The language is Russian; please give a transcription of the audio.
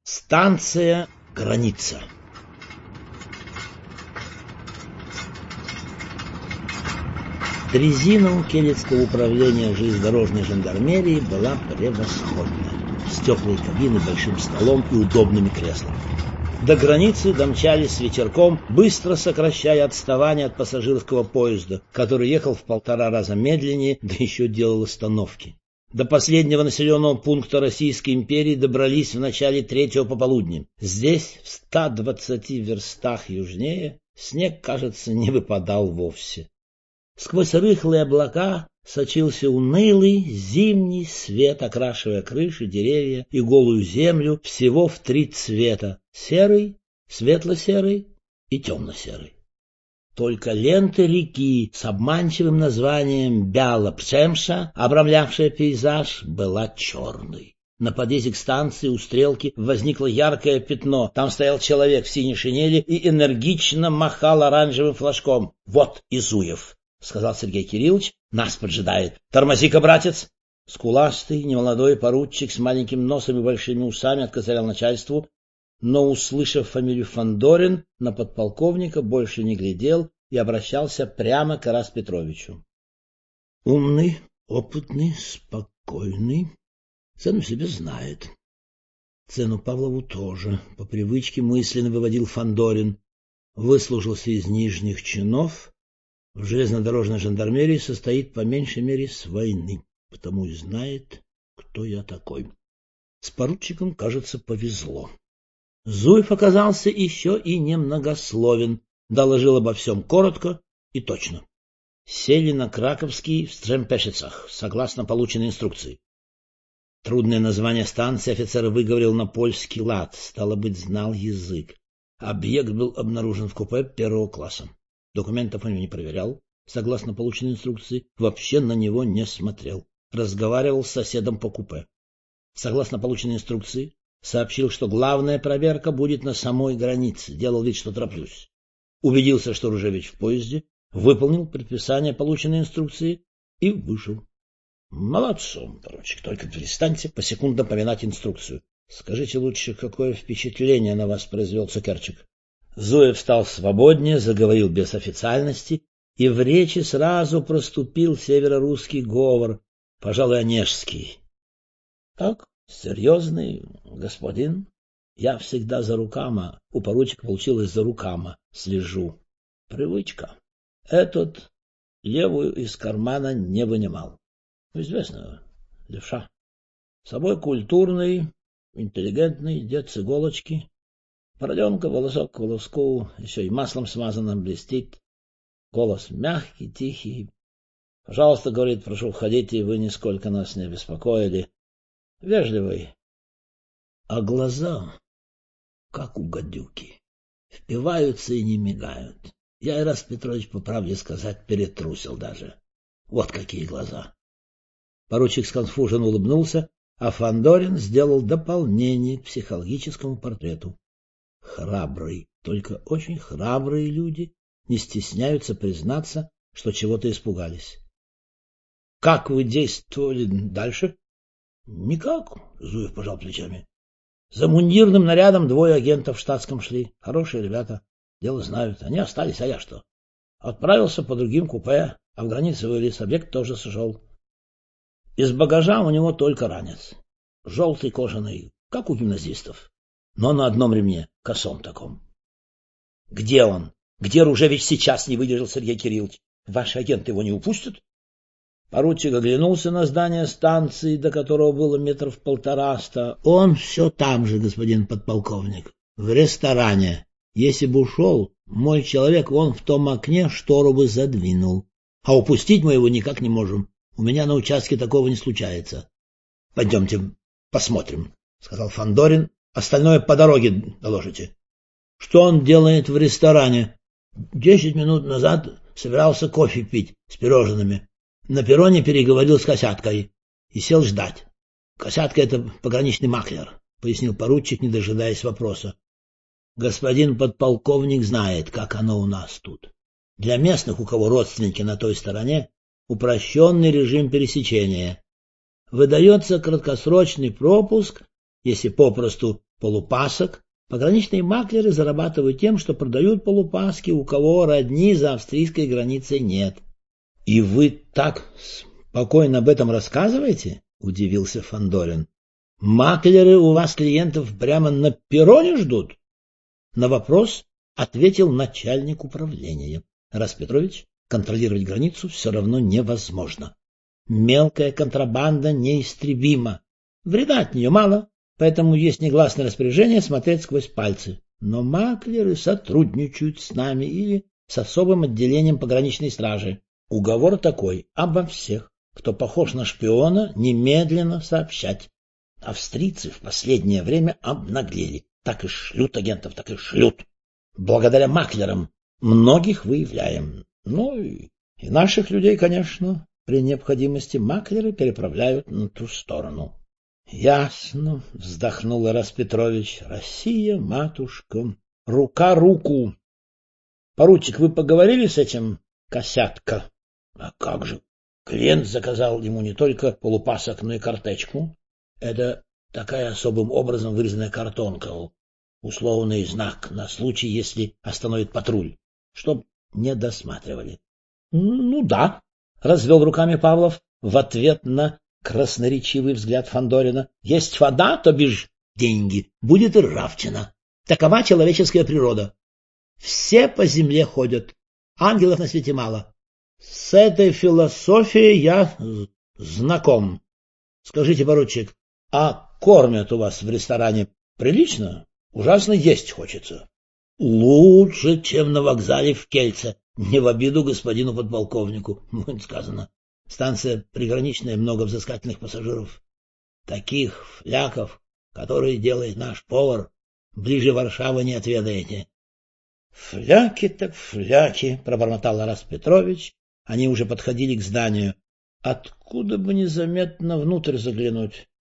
Станция «Граница». Дрезина у Келецкого управления железнодорожной жандармерии была превосходная, с теплой кабиной, большим столом и удобными креслами. До границы домчались с ветерком, быстро сокращая отставание от пассажирского поезда, который ехал в 1,5 раза медленнее, да еще делал остановки. До последнего населенного пункта Российской империи добрались в начале 3-го пополудни. Здесь, в 120 верстах южнее, снег, кажется, не выпадал вовсе. Сквозь рыхлые облака сочился унылый зимний свет, окрашивая крыши, деревья и голую землю всего в 3 цвета — серый, светло-серый и темно-серый. Только лента реки с обманчивым названием Бяла-Пшемша, обрамлявшая пейзаж, была черной. На подъезде к станции у стрелки возникло яркое пятно. Там стоял человек в синей шинели и энергично махал оранжевым флажком. — Вот Изуев, — сказал Сергей Кириллович, — нас поджидает. — Тормози-ка, братец! Скуластый, немолодой поручик с маленьким носом и большими усами откозырял начальству, но, услышав фамилию Фандорин, на подполковника больше не глядел и обращался прямо к Тарасу Петровичу. Умный, опытный, спокойный, цену себе знает. Цену Павлову тоже, по привычке мысленно выводил Фандорин. Выслужился из нижних чинов, в железнодорожной жандармерии состоит по меньшей мере с войны, потому и знает, кто я такой. С поручиком, кажется, повезло. Зуев оказался еще и немногословен, доложил обо всем коротко и точно. Сели на Краковский в Стрэмпешицах, согласно полученной инструкции. Трудное название станции офицер выговорил на польский лад, стало быть, знал язык. Объект был обнаружен в купе 1-го класса. Документов он не проверял, согласно полученной инструкции, вообще на него не смотрел. Разговаривал с соседом по купе. Согласно полученной инструкции, сообщил, что главная проверка будет на самой границе, делал вид, что тороплюсь. Убедился, что Ружевич в поезде, выполнил предписание полученной инструкции и вышел. Молодцом, поручик, только перестаньте посекундно поминать инструкцию. Скажите лучше, какое впечатление на вас произвел Цукерчик? Зуев стал свободнее, заговорил без официальности, и в речи сразу проступил северорусский говор, пожалуй, онежский. Так, серьезный господин, я всегда за рукама, у поручика получилось за рукама, слежу. Привычка. Этот левую из кармана не вынимал. Известно, левша. С собой культурный, интеллигентный, дед с иголочки. Бороденка, волосок к волоску, еще и маслом смазанным блестит. Голос мягкий, тихий. Пожалуйста, говорит, прошу, входите, вы нисколько нас не беспокоили. Вежливый. А глаза, как у гадюки, впиваются и не мигают. Я, Тарас Петрович, по правде сказать, перетрусил даже. Вот какие глаза. Поручик сконфуженно улыбнулся, а Фандорин сделал дополнение к психологическому портрету. Храбрый, только очень храбрые люди не стесняются признаться, что чего-то испугались. — Как вы действовали дальше? — Никак, — Зуев пожал плечами. За мундирным нарядом 2 агентов в штатском шли. Хорошие ребята, дело знают. Они остались, а я что? Отправился по другим купе, а в границе вылез, объект тоже сошел. Из багажа у него только ранец. Желтый кожаный, как у гимназистов. Но на одном ремне, косом таком. — Где он? Где Ружевич сейчас? — не выдержал Сергей Кириллович. — Ваши агенты его не упустят? Поручик оглянулся на здание станции, до которого было 1,5 метра. — Он все там же, господин подполковник, в ресторане. Если бы ушел, мой человек вон в том окне штору бы задвинул. А упустить мы его никак не можем. У меня на участке такого не случается. — Пойдемте посмотрим, — сказал Фандорин. — Остальное по дороге доложите. — Что он делает в ресторане? 10 минут назад собирался кофе пить с пирожными. На перроне переговорил с Косяткой и сел ждать. Косятка — это пограничный маклер, — пояснил поручик, не дожидаясь вопроса. Господин подполковник знает, как оно у нас тут. Для местных, у кого родственники на той стороне, упрощенный режим пересечения. Выдается краткосрочный пропуск Если попросту полупасок, пограничные маклеры зарабатывают тем, что продают полупаски, у кого родни за австрийской границей нет. — И вы так спокойно об этом рассказываете? — удивился Фандорин. — Маклеры у вас клиентов прямо на перроне ждут? На вопрос ответил начальник управления. — Распетрович, контролировать границу все равно невозможно. Мелкая контрабанда неистребима. Вреда от нее мало, поэтому есть негласное распоряжение смотреть сквозь пальцы. Но маклеры сотрудничают с нами или с особым отделением пограничной стражи. Уговор такой: обо всех, кто похож на шпиона, немедленно сообщать. Австрийцы в последнее время обнаглели. Так и шлют агентов, так и шлют. Благодаря маклерам многих выявляем. Ну и наших людей, конечно, при необходимости маклеры переправляют на ту сторону. — Ясно, — вздохнул Распетрович. — Россия, матушка, рука руку. — Поручик, вы поговорили с этим Косятко? — А как же? Клиент заказал ему не только полупасок, но и картечку. Это такая особым образом вырезанная картонка, условный знак на случай, если остановит патруль, чтоб не досматривали. — Ну да, — развел руками Павлов в ответ на красноречивый взгляд Фандорина. — Есть вода, то бишь деньги, будет и ржавчина. Такова человеческая природа. Все по земле ходят, ангелов на свете мало. С этой философией я знаком. Скажите, поручик, а кормят у вас в ресторане прилично? Ужасно есть хочется. — Лучше, чем на вокзале в Кельце. Не в обиду господину подполковнику, будет сказано. Станция приграничная, много взыскательных пассажиров. Таких фляков, которые делает наш повар, ближе Варшавы не отведаете. — Фляки так фляки, — пробормотал Распетрович. Они уже подходили к зданию. Откуда бы незаметно внутрь заглянуть?